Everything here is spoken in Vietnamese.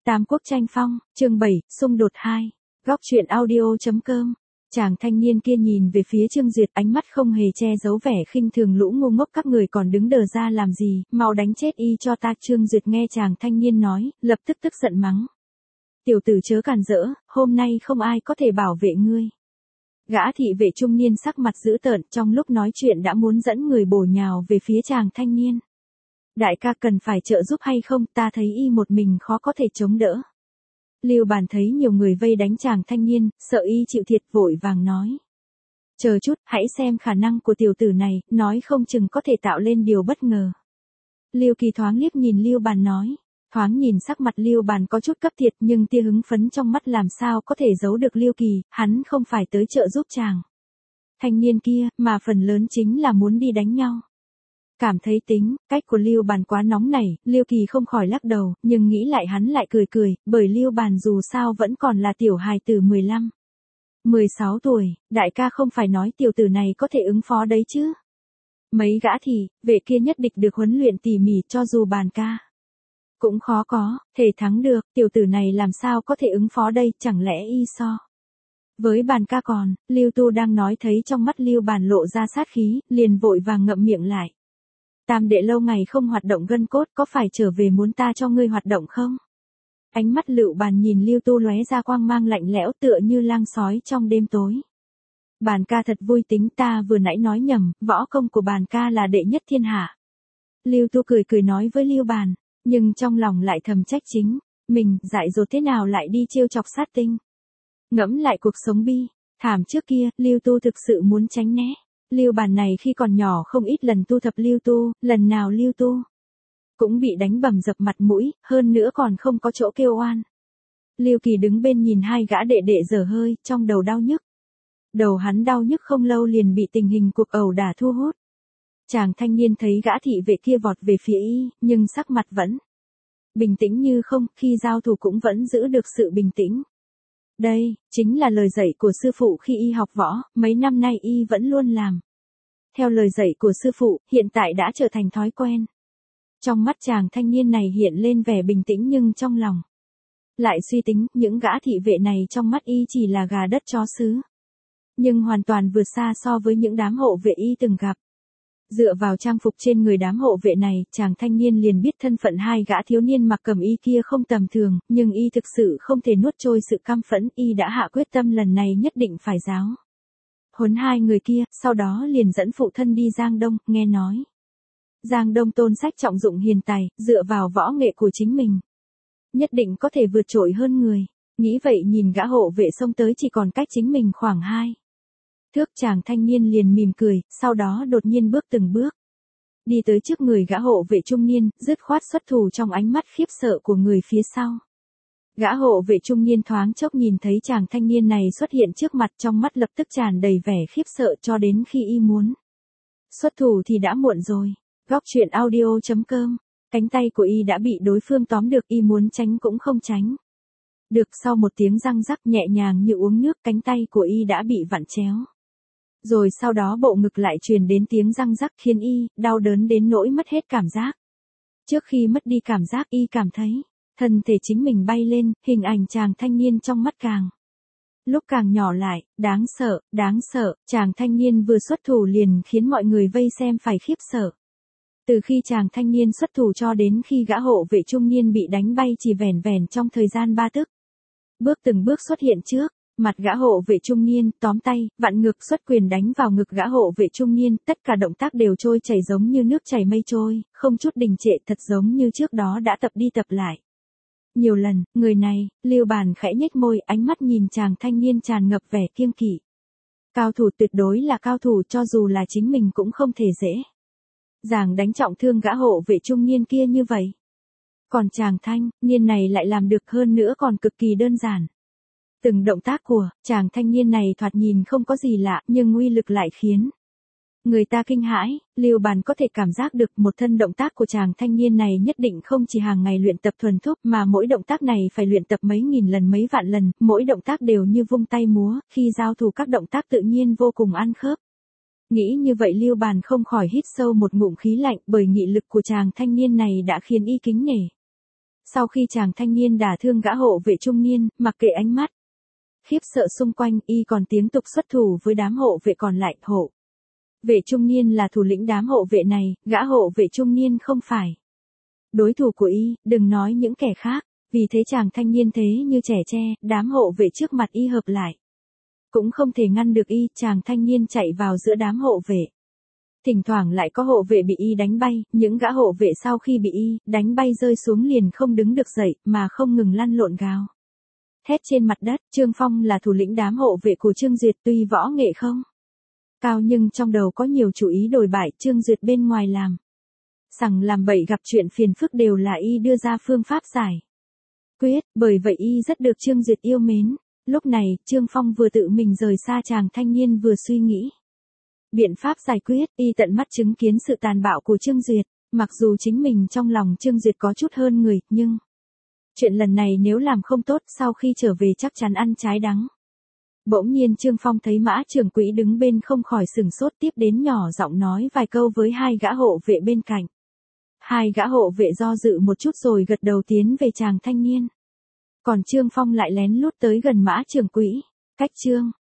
Tam Quốc tranh phong, chương 7, xung đột 2. Góc truyện audio.com. Chàng thanh niên kia nhìn về phía Trương Duyệt, ánh mắt không hề che giấu vẻ khinh thường. Lũ ngu ngốc các người còn đứng đờ ra làm gì, mau đánh chết y cho ta. Trương Duyệt nghe chàng thanh niên nói, lập tức tức giận mắng. Tiểu tử chớ càn rỡ, hôm nay không ai có thể bảo vệ ngươi. Gã thị vệ trung niên sắc mặt dữ tợn, trong lúc nói chuyện đã muốn dẫn người bổ nhào về phía chàng thanh niên. Đại ca cần phải trợ giúp hay không, ta thấy y một mình khó có thể chống đỡ. Lưu Bàn thấy nhiều người vây đánh chàng thanh niên, sợ y chịu thiệt vội vàng nói. Chờ chút, hãy xem khả năng của tiểu tử này, nói không chừng có thể tạo lên điều bất ngờ. Lưu Kỳ thoáng liếc nhìn Lưu Bàn nói. Thoáng nhìn sắc mặt Lưu Bàn có chút cấp thiệt, nhưng tia hứng phấn trong mắt làm sao có thể giấu được Lưu Kỳ, hắn không phải tới trợ giúp chàng thanh niên kia, mà phần lớn chính là muốn đi đánh nhau. Cảm thấy tính cách của Lưu Bàn quá nóng nảy, Lưu Kỳ không khỏi lắc đầu, nhưng nghĩ lại hắn lại cười, bởi Lưu Bàn dù sao vẫn còn là tiểu hài tử 15, 16 tuổi, đại ca không phải nói tiểu tử này có thể ứng phó đấy chứ. Mấy gã thì, vệ kia nhất định được huấn luyện tỉ mỉ, cho dù Bàn ca cũng khó có thể thắng được, tiểu tử này làm sao có thể ứng phó đây, chẳng lẽ y so với Bàn ca còn. Lưu Tu đang nói thấy trong mắt Lưu Bàn lộ ra sát khí, liền vội vàng ngậm miệng lại. Tam đệ lâu ngày không hoạt động gân cốt, có phải trở về muốn ta cho ngươi hoạt động không? Ánh mắt Lưu Bàn nhìn Lưu Tu lóe ra quang mang lạnh lẽo, tựa như lang sói trong đêm tối. Bàn ca thật vui tính, ta vừa nãy nói nhầm, võ công của Bàn ca là đệ nhất thiên hạ. Lưu Tu cười nói với Lưu Bàn, nhưng trong lòng lại thầm trách chính mình, dại dột thế nào lại đi trêu chọc sát tinh. Ngẫm lại cuộc sống bi thảm trước kia, Lưu Tu thực sự muốn tránh né. Lưu Bàn này khi còn nhỏ không ít lần tu thập Lưu Tu, lần nào Lưu Tu cũng bị đánh bầm dập mặt mũi, hơn nữa còn không có chỗ kêu oan. Lưu Kỳ đứng bên nhìn hai gã đệ đệ dở hơi, trong đầu đau nhức. Đầu hắn đau nhức không lâu liền bị tình hình cuộc ẩu đả thu hút. Chàng thanh niên thấy gã thị vệ kia vọt về phía y, nhưng sắc mặt vẫn bình tĩnh như không, khi giao thủ cũng vẫn giữ được sự bình tĩnh. Đây, chính là lời dạy của sư phụ khi y học võ, mấy năm nay y vẫn luôn làm theo lời dạy của sư phụ, hiện tại đã trở thành thói quen. Trong mắt chàng thanh niên này hiện lên vẻ bình tĩnh, nhưng trong lòng lại suy tính, những gã thị vệ này trong mắt y chỉ là gà đất chó xứ, nhưng hoàn toàn vượt xa so với những đám hộ vệ y từng gặp. Dựa vào trang phục trên người đám hộ vệ này, chàng thanh niên liền biết thân phận hai gã thiếu niên mặc cầm y kia không tầm thường, nhưng y thực sự không thể nuốt trôi sự căm phẫn, y đã hạ quyết tâm lần này nhất định phải giáo huấn hai người kia, sau đó liền dẫn phụ thân đi Giang Đông. Nghe nói Giang Đông tôn sách trọng dụng hiền tài, dựa vào võ nghệ của chính mình nhất định có thể vượt trội hơn người. Nghĩ vậy nhìn gã hộ vệ xông tới chỉ còn cách chính mình khoảng 2 thước, chàng thanh niên liền mỉm cười, sau đó đột nhiên bước từng bước đi tới trước người gã hộ vệ trung niên, dứt khoát xuất thủ trong ánh mắt khiếp sợ của người phía sau. Gã hộ vệ trung niên thoáng chốc nhìn thấy chàng thanh niên này xuất hiện trước mặt, trong mắt lập tức tràn đầy vẻ khiếp sợ, cho đến khi y muốn xuất thủ thì đã muộn rồi. Góc truyện audio.com. Cánh tay của y đã bị đối phương tóm được, y muốn tránh cũng không tránh được, sau một tiếng răng rắc nhẹ nhàng như uống nước, cánh tay của y đã bị vặn chéo. Rồi sau đó bộ ngực lại truyền đến tiếng răng rắc, khiến y đau đớn đến nỗi mất hết cảm giác. Trước khi mất đi cảm giác, y cảm thấy thân thể chính mình bay lên, hình ảnh chàng thanh niên trong mắt càng lúc càng nhỏ lại, đáng sợ, chàng thanh niên vừa xuất thủ liền khiến mọi người vây xem phải khiếp sợ. Từ khi chàng thanh niên xuất thủ cho đến khi gã hộ vệ trung niên bị đánh bay chỉ vẻn vẻn trong thời gian 3 tức. Từng bước xuất hiện trước mặt gã hộ vệ trung niên, tóm tay, vặn ngực, xuất quyền đánh vào ngực gã hộ vệ trung niên, tất cả động tác đều trôi chảy giống như nước chảy mây trôi, không chút đình trệ, thật giống như trước đó đã tập đi tập lại nhiều lần. Người này, Lưu Bàn khẽ nhếch môi, ánh mắt nhìn chàng thanh niên tràn ngập vẻ kiêng kỵ. Cao thủ, tuyệt đối là cao thủ, cho dù là chính mình cũng không thể dễ dàng đánh trọng thương gã hộ vệ trung niên kia như vậy. Còn chàng thanh niên này lại làm được, hơn nữa còn cực kỳ đơn giản. Từng động tác của chàng thanh niên này thoạt nhìn không có gì lạ, nhưng uy lực lại khiến người ta kinh hãi. Lưu Bàn có thể cảm giác được một thân động tác của chàng thanh niên này nhất định không chỉ hàng ngày luyện tập thuần thục, mà mỗi động tác này phải luyện tập mấy nghìn lần mấy vạn lần, mỗi động tác đều như vung tay múa, khi giao thủ các động tác tự nhiên vô cùng ăn khớp. Nghĩ như vậy Lưu Bàn không khỏi hít sâu một ngụm khí lạnh, bởi nghị lực của chàng thanh niên này đã khiến y kính nể. Sau khi chàng thanh niên đả thương gã hộ vệ trung niên, mặc kệ ánh mắt khiếp sợ xung quanh, y còn tiếp tục xuất thủ với đám hộ vệ còn lại. Hộ vệ trung niên là thủ lĩnh đám hộ vệ này, gã hộ vệ trung niên không phải đối thủ của y, đừng nói những kẻ khác. Vì thế chàng thanh niên thế như trẻ tre, đám hộ vệ trước mặt y hợp lại cũng không thể ngăn được y. Chàng thanh niên chạy vào giữa đám hộ vệ. Thỉnh thoảng lại có hộ vệ bị y đánh bay, những gã hộ vệ sau khi bị y đánh bay rơi xuống liền không đứng được dậy, mà không ngừng lăn lộn gào thét trên mặt đất. Trương Phong là thủ lĩnh đám hộ vệ của Trương Duyệt, tuy võ nghệ không cao nhưng trong đầu có nhiều chủ ý đồi bại. Trương Duyệt bên ngoài làm sằng làm bậy, gặp chuyện phiền phức đều là y đưa ra phương pháp giải quyết, bởi vậy y rất được Trương Duyệt yêu mến. Lúc này, Trương Phong vừa tự mình rời xa chàng thanh niên vừa suy nghĩ biện pháp giải quyết. Y tận mắt chứng kiến sự tàn bạo của Trương Duyệt, mặc dù chính mình trong lòng Trương Duyệt có chút hơn người, nhưng chuyện lần này nếu làm không tốt, sau khi trở về chắc chắn ăn trái đắng. Bỗng nhiên Trương Phong thấy Mã Trường Quỹ đứng bên không khỏi sửng sốt, tiếp đến nhỏ giọng nói vài câu với hai gã hộ vệ bên cạnh. Hai gã hộ vệ do dự một chút rồi gật đầu tiến về chàng thanh niên. Còn Trương Phong lại lén lút tới gần Mã Trường Quỹ, cách Trương